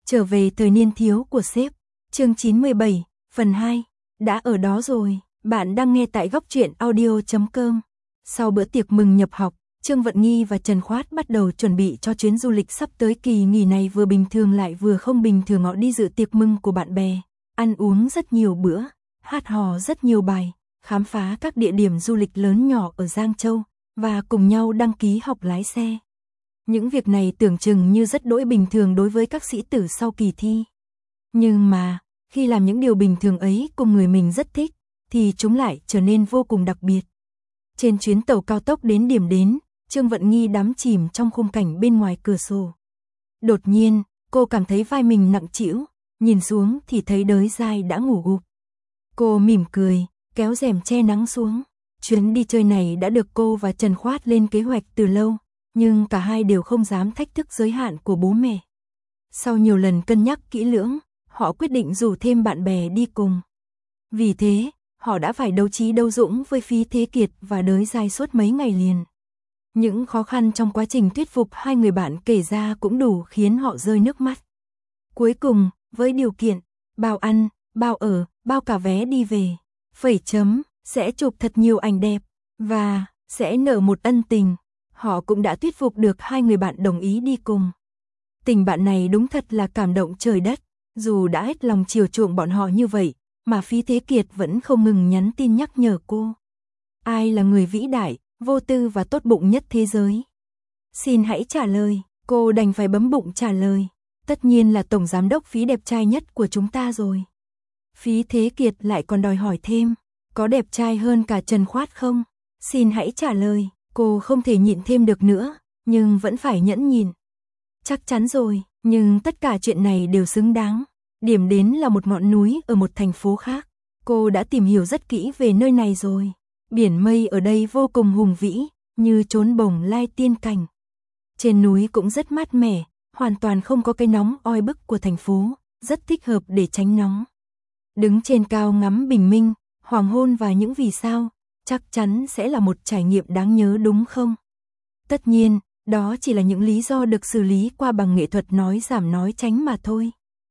Trở về thời niên thiếu của sếp, chương 97, phần 2, đã ở đó rồi, bạn đang nghe tại góc truyện audio.com. Sau bữa tiệc mừng nhập học, Trương Vận Nghi và Trần Khoát bắt đầu chuẩn bị cho chuyến du lịch sắp tới. Kỳ nghỉ này vừa bình thường lại vừa không bình thường. Họ đi dự tiệc mừng của bạn bè, ăn uống rất nhiều bữa, hát hò rất nhiều bài, khám phá các địa điểm du lịch lớn nhỏ ở Giang Châu, và cùng nhau đăng ký học lái xe. Những việc này tưởng chừng như rất đỗi bình thường đối với các sĩ tử sau kỳ thi. Nhưng mà, khi làm những điều bình thường ấy cùng người mình rất thích, thì chúng lại trở nên vô cùng đặc biệt. Trên chuyến tàu cao tốc đến điểm đến, Trương Vận Nghi đắm chìm trong khung cảnh bên ngoài cửa sổ. Đột nhiên, cô cảm thấy vai mình nặng trĩu, nhìn xuống thì thấy Đới Giai đã ngủ gục. Cô mỉm cười, kéo rèm che nắng xuống. Chuyến đi chơi này đã được cô và Trần Khoát lên kế hoạch từ lâu, nhưng cả hai đều không dám thách thức giới hạn của bố mẹ. Sau nhiều lần cân nhắc kỹ lưỡng, họ quyết định rủ thêm bạn bè đi cùng. Vì thế, họ đã phải đấu trí đấu dũng với Phí Thế Kiệt và Đới Giai suốt mấy ngày liền. Những khó khăn trong quá trình thuyết phục hai người bạn kể ra cũng đủ khiến họ rơi nước mắt. Cuối cùng, với điều kiện, bao ăn, bao ở, bao cả vé đi về, sẽ chụp thật nhiều ảnh đẹp, và sẽ nợ một ân tình, họ cũng đã thuyết phục được hai người bạn đồng ý đi cùng. Tình bạn này đúng thật là cảm động trời đất, dù đã hết lòng chiều chuộng bọn họ như vậy, mà Phí Thế Kiệt vẫn không ngừng nhắn tin nhắc nhở cô. Ai là người vĩ đại, vô tư và tốt bụng nhất thế giới? Xin hãy trả lời, cô đành phải bấm bụng trả lời. Tất nhiên là tổng giám đốc Phí đẹp trai nhất của chúng ta rồi. Phí Thế Kiệt lại còn đòi hỏi thêm, có đẹp trai hơn cả Trần Khoát không? Xin hãy trả lời, cô không thể nhịn thêm được nữa, nhưng vẫn phải nhẫn nhịn. Chắc chắn rồi, nhưng tất cả chuyện này đều xứng đáng. Điểm đến là một ngọn núi ở một thành phố khác. Cô đã tìm hiểu rất kỹ về nơi này rồi. Biển mây ở đây vô cùng hùng vĩ, như chốn bồng lai tiên cảnh. Trên núi cũng rất mát mẻ, hoàn toàn không có cái nóng oi bức của thành phố, rất thích hợp để tránh nóng. Đứng trên cao ngắm bình minh, hoàng hôn và những vì sao, chắc chắn sẽ là một trải nghiệm đáng nhớ đúng không? Tất nhiên, đó chỉ là những lý do được xử lý qua bằng nghệ thuật nói giảm nói tránh mà thôi.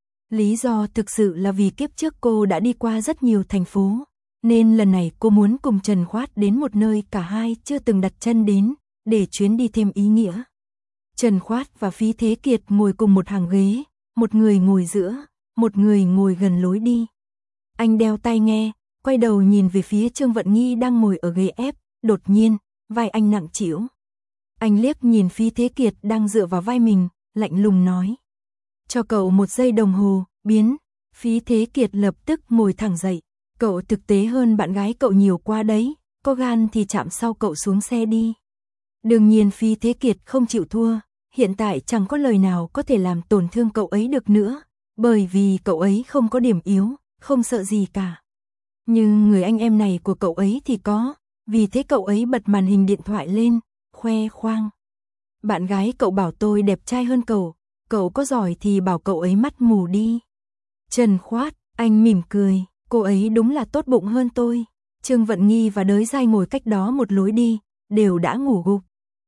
Lý do thực sự là vì kiếp trước cô đã đi qua rất nhiều thành phố, nên lần này cô muốn cùng Trần Khoát đến một nơi cả hai chưa từng đặt chân đến, để chuyến đi thêm ý nghĩa. Trần Khoát và Phí Thế Kiệt ngồi cùng một hàng ghế, một người ngồi giữa, một người ngồi gần lối đi. Anh đeo tai nghe, quay đầu nhìn về phía Trương Vận Nghi đang ngồi ở ghế ép, đột nhiên, vai anh nặng trĩu. Anh liếc nhìn Phí Thế Kiệt đang dựa vào vai mình, lạnh lùng nói. Cho cậu 1 giây đồng hồ, biến. Phí Thế Kiệt lập tức ngồi thẳng dậy. Cậu thực tế hơn bạn gái cậu nhiều quá đấy, có gan thì chạm sau cậu xuống xe đi. Đương nhiên Phí Thế Kiệt không chịu thua, hiện tại chẳng có lời nào có thể làm tổn thương cậu ấy được nữa, bởi vì cậu ấy không có điểm yếu, không sợ gì cả. Nhưng người anh em này của cậu ấy thì có, vì thế cậu ấy bật màn hình điện thoại lên, khoe khoang. Bạn gái cậu bảo tôi đẹp trai hơn cậu có giỏi thì bảo cậu ấy mắt mù đi. Trần Khoát, anh mỉm cười, cô ấy đúng là tốt bụng hơn tôi. Trương Vận Nghi và Đới Giai ngồi cách đó một lối đi, đều đã ngủ gục.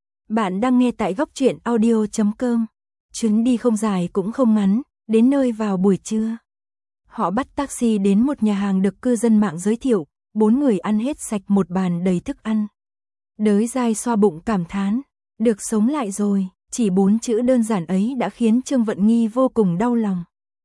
Bạn đang nghe tại góc truyện audio.com. Chuyến đi không dài cũng không ngắn, đến nơi vào buổi trưa. Họ bắt taxi đến một nhà hàng được cư dân mạng giới thiệu, 4 người ăn hết sạch một bàn đầy thức ăn. Đới Giai xoa bụng cảm thán, được sống lại rồi, chỉ 4 chữ đơn giản ấy đã khiến Trương Vận Nghi vô cùng đau lòng.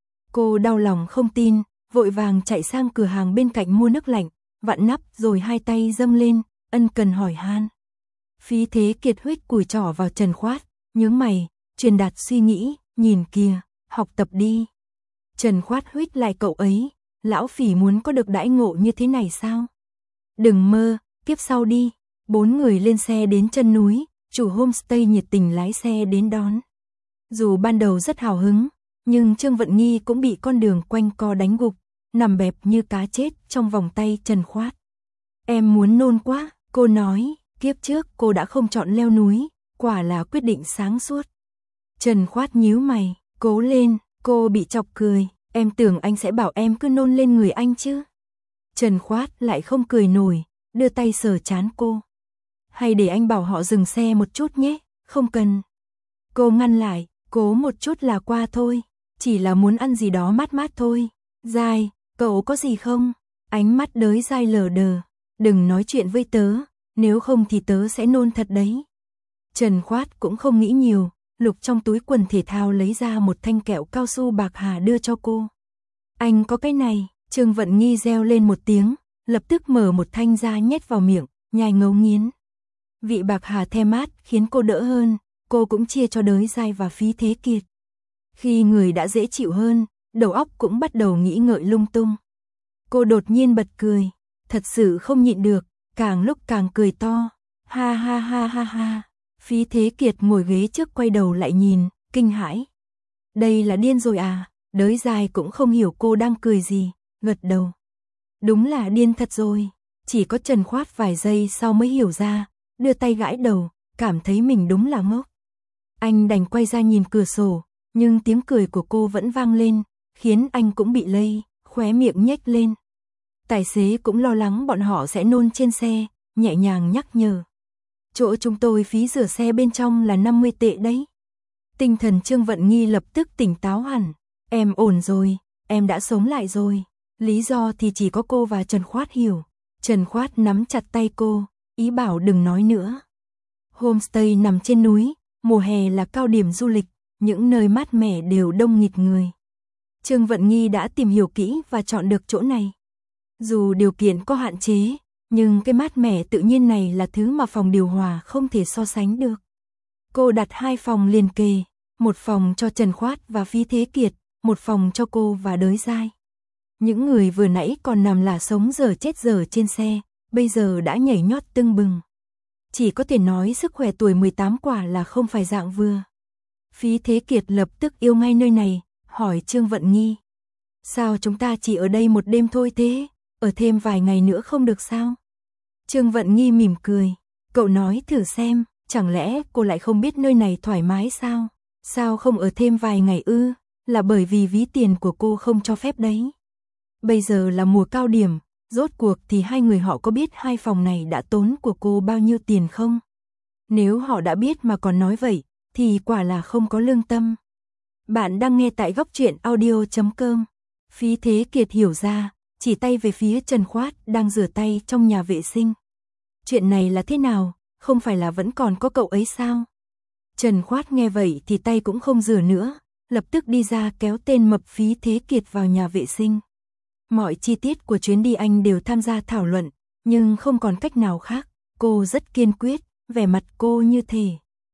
Cô đau lòng không tin, vội vàng chạy sang cửa hàng bên cạnh mua nước lạnh, vặn nắp rồi hai tay dâng lên, ân cần hỏi han. Phí Thế Kiệt huých cùi trỏ vào Trần Khoát, nhướng mày, truyền đạt suy nghĩ, nhìn kìa, học tập đi. Trần Khoát huých lại cậu ấy, lão Phỉ muốn có được đãi ngộ như thế này sao? Đừng mơ, kiếp sau đi. 4 người lên xe đến chân núi, chủ homestay nhiệt tình lái xe đến đón. Dù ban đầu rất hào hứng, nhưng Trương Vận Nghi cũng bị con đường quanh co đánh gục, nằm bẹp như cá chết trong vòng tay Trần Khoát. Em muốn nôn quá, cô nói, kiếp trước cô đã không chọn leo núi, quả là quyết định sáng suốt. Trần Khoát nhíu mày, cố lên, cô bị chọc cười, em tưởng anh sẽ bảo em cứ nôn lên người anh chứ. Trần Khoát lại không cười nổi, đưa tay sờ trán cô. Hay để anh bảo họ dừng xe một chút nhé, không cần. Cô ngăn lại, cố một chút là qua thôi. Chỉ là muốn ăn gì đó mát mát thôi. Giai, cậu có gì không? Ánh mắt Đới Giai lờ đờ. Đừng nói chuyện với tớ, nếu không thì tớ sẽ nôn thật đấy. Trần Khoát cũng không nghĩ nhiều, lục trong túi quần thể thao lấy ra một thanh kẹo cao su bạc hà đưa cho cô. Anh có cái này, Trương Vận Nghi reo lên một tiếng, lập tức mở một thanh ra nhét vào miệng, nhai ngấu nghiến. Vị bạc hà the mát khiến cô đỡ hơn, cô cũng chia cho Đới Giai và Phí Thế Kiệt. Khi người đã dễ chịu hơn, đầu óc cũng bắt đầu nghĩ ngợi lung tung. Cô đột nhiên bật cười, thật sự không nhịn được, càng lúc càng cười to. Ha ha ha ha ha. Phí Thế Kiệt ngồi ghế trước quay đầu lại nhìn, kinh hãi. Đây là điên rồi à? Đới Giai cũng không hiểu cô đang cười gì, gật đầu. Đúng là điên thật rồi. Chỉ có Trần Khoát vài giây sau mới hiểu ra, đưa tay gãi đầu, cảm thấy mình đúng là ngốc. Anh đành quay ra nhìn cửa sổ, nhưng tiếng cười của cô vẫn vang lên, khiến anh cũng bị lây, khóe miệng nhếch lên. Tài xế cũng lo lắng bọn họ sẽ nôn trên xe, nhẹ nhàng nhắc nhở. Chỗ chúng tôi phí rửa xe bên trong là 50 tệ đấy. Tinh thần Trương Vận Nghi lập tức tỉnh táo hẳn. Em ổn rồi, em đã sống lại rồi. Lý do thì chỉ có cô và Trần Khoát hiểu. Trần Khoát nắm chặt tay cô, ý bảo đừng nói nữa. Homestay nằm trên núi, mùa hè là cao điểm du lịch, những nơi mát mẻ đều đông nghịt người. Trương Vận Nghi đã tìm hiểu kỹ và chọn được chỗ này. Dù điều kiện có hạn chế, nhưng cái mát mẻ tự nhiên này là thứ mà phòng điều hòa không thể so sánh được. Cô đặt 2 phòng liền kề, một phòng cho Trần Khoát và Phí Thế Kiệt, một phòng cho cô và Đới Giai. Những người vừa nãy còn nằm là sống dở chết dở trên xe, bây giờ đã nhảy nhót tưng bừng. Chỉ có thể nói sức khỏe tuổi 18 quả là không phải dạng vừa. Phí Thế Kiệt lập tức yêu ngay nơi này, hỏi Trương Vận Nghi. Sao chúng ta chỉ ở đây một đêm thôi thế? Ở thêm vài ngày nữa không được sao? Trương Vận Nghi mỉm cười. Cậu nói thử xem, chẳng lẽ cô lại không biết nơi này thoải mái sao? Sao không ở thêm vài ngày ư? Là bởi vì ví tiền của cô không cho phép đấy. Bây giờ là mùa cao điểm, rốt cuộc thì hai người họ có biết 2 phòng này đã tốn của cô bao nhiêu tiền không? Nếu họ đã biết mà còn nói vậy, thì quả là không có lương tâm. Bạn đang nghe tại góc truyện audio.com. Phí Thế Kiệt hiểu ra, chỉ tay về phía Trần Khoát đang rửa tay trong nhà vệ sinh. Chuyện này là thế nào, không phải là vẫn còn có cậu ấy sao? Trần Khoát nghe vậy thì tay cũng không rửa nữa, lập tức đi ra kéo tên mập Phí Thế Kiệt vào nhà vệ sinh. Mọi chi tiết của chuyến đi anh đều tham gia thảo luận, nhưng không còn cách nào khác, cô rất kiên quyết, vẻ mặt cô như thể.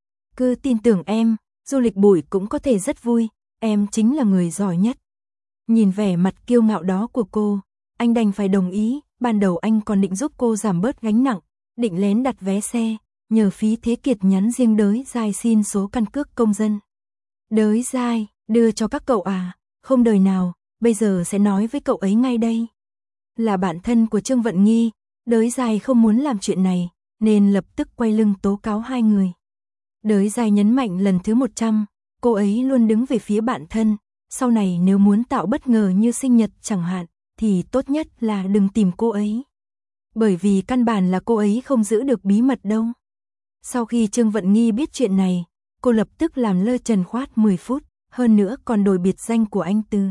Cứ tin tưởng em, du lịch bụi cũng có thể rất vui, em chính là người giỏi nhất. Nhìn vẻ mặt kiêu ngạo đó của cô, anh đành phải đồng ý, ban đầu anh còn định giúp cô giảm bớt gánh nặng, định lén đặt vé xe, nhờ Phí Thế Kiệt nhắn riêng Đới Giai xin số căn cước công dân. Đới Giai, đưa cho các cậu à, không đời nào, bây giờ sẽ nói với cậu ấy ngay đây. Là bạn thân của Trương Vận Nghi, Đới Giai không muốn làm chuyện này, nên lập tức quay lưng tố cáo hai người. Đới Giai nhấn mạnh lần thứ 100, cô ấy luôn đứng về phía bạn thân, sau này nếu muốn tạo bất ngờ như sinh nhật chẳng hạn, thì tốt nhất là đừng tìm cô ấy. Bởi vì căn bản là cô ấy không giữ được bí mật đâu. Sau khi Trương Vận Nghi biết chuyện này, cô lập tức làm lơ Trần Khoát 10 phút, hơn nữa còn đổi biệt danh của anh từ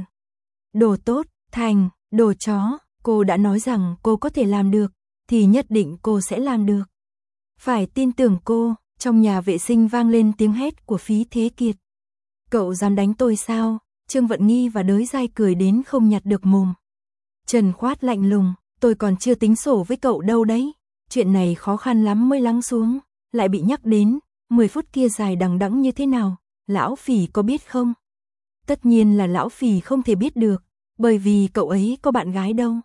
đồ tốt, thành, đồ chó. Cô đã nói rằng cô có thể làm được, thì nhất định cô sẽ làm được. Phải tin tưởng cô. Trong nhà vệ sinh vang lên tiếng hét của Phí Thế Kiệt. Cậu dám đánh tôi sao? Trương Vận Nghi và Đới Giai cười đến không nhặt được mồm. Trần Khoát lạnh lùng, tôi còn chưa tính sổ với cậu đâu đấy. Chuyện này khó khăn lắm mới lắng xuống, lại bị nhắc đến, 10 phút kia dài đằng đẵng như thế nào, lão Phỉ có biết không? Tất nhiên là lão Phỉ không thể biết được, bởi vì cậu ấy có bạn gái đâu.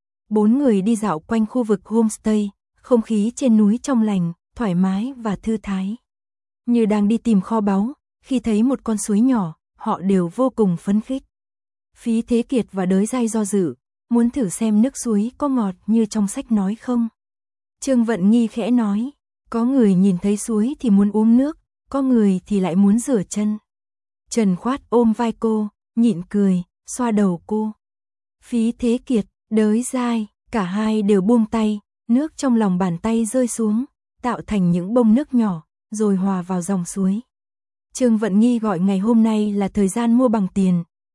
4 người đi dạo quanh khu vực homestay, không khí trên núi trong lành, thoải mái và thư thái. Như đang đi tìm kho báu, khi thấy một con suối nhỏ, họ đều vô cùng phấn khích. Phí Thế Kiệt và Đới Giai do dự, muốn thử xem nước suối có ngọt như trong sách nói không. Trương Vận Nghi khẽ nói, có người nhìn thấy suối thì muốn uống nước, có người thì lại muốn rửa chân. Trần Khoát ôm vai cô, nhịn cười, xoa đầu cô. Phí Thế Kiệt, Đới Giai, cả hai đều buông tay, nước trong lòng bàn tay rơi xuống, tạo thành những bông nước nhỏ, rồi hòa vào dòng suối. Trương Vận Nghi gọi ngày hôm nay là thời gian mua bằng tiền,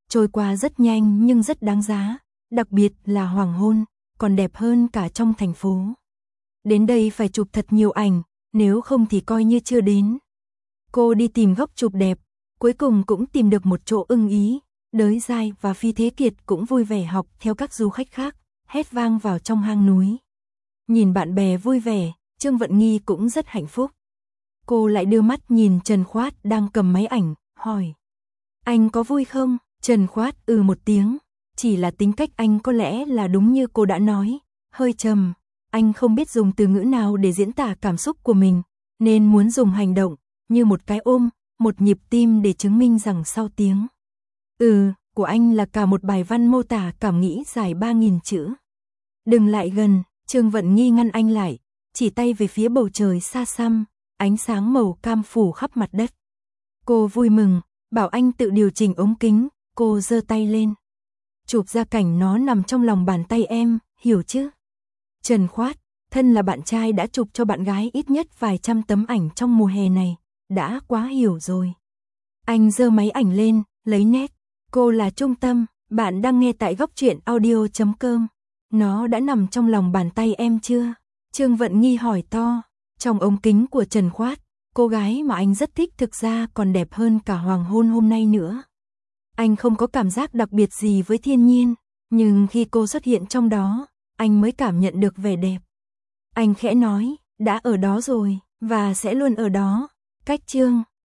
trôi qua rất nhanh nhưng rất đáng giá, đặc biệt là hoàng hôn, còn đẹp hơn cả trong thành phố. Đến đây phải chụp thật nhiều ảnh, nếu không thì coi như chưa đến. Cô đi tìm góc chụp đẹp, cuối cùng cũng tìm được một chỗ ưng ý. Đới Giai và Phi Thế Kiệt cũng vui vẻ học theo các du khách khác, hét vang vào trong hang núi. Nhìn bạn bè vui vẻ, Trương Vận Nghi cũng rất hạnh phúc. Cô lại đưa mắt nhìn Trần Khoát đang cầm máy ảnh, hỏi. Anh có vui không? Trần Khoát một tiếng, chỉ là tính cách anh có lẽ là đúng như cô đã nói, hơi trầm. Anh không biết dùng từ ngữ nào để diễn tả cảm xúc của mình, nên muốn dùng hành động, như một cái ôm, một nhịp tim để chứng minh rằng sau tiếng của anh là cả một bài văn mô tả cảm nghĩ dài 3.000 chữ. Đừng lại gần, Trương Vận Nghi ngăn anh lại, chỉ tay về phía bầu trời xa xăm, ánh sáng màu cam phủ khắp mặt đất. Cô vui mừng, bảo anh tự điều chỉnh ống kính, cô giơ tay lên. Chụp ra cảnh nó nằm trong lòng bàn tay em, hiểu chứ? Trần Khoát, thân là bạn trai đã chụp cho bạn gái ít nhất vài trăm tấm ảnh trong mùa hè này, đã quá hiểu rồi. Anh giơ máy ảnh lên, lấy nét. Cô là trung tâm, bạn đang nghe tại góc truyện audio.com. Nó đã nằm trong lòng bàn tay em chưa? Trương Vận Nghi hỏi to. Trong ống kính của Trần Khoát, cô gái mà anh rất thích thực ra còn đẹp hơn cả hoàng hôn hôm nay nữa. Anh không có cảm giác đặc biệt gì với thiên nhiên, nhưng khi cô xuất hiện trong đó, anh mới cảm nhận được vẻ đẹp. Anh khẽ nói, đã ở đó rồi, và sẽ luôn ở đó. Cách Trương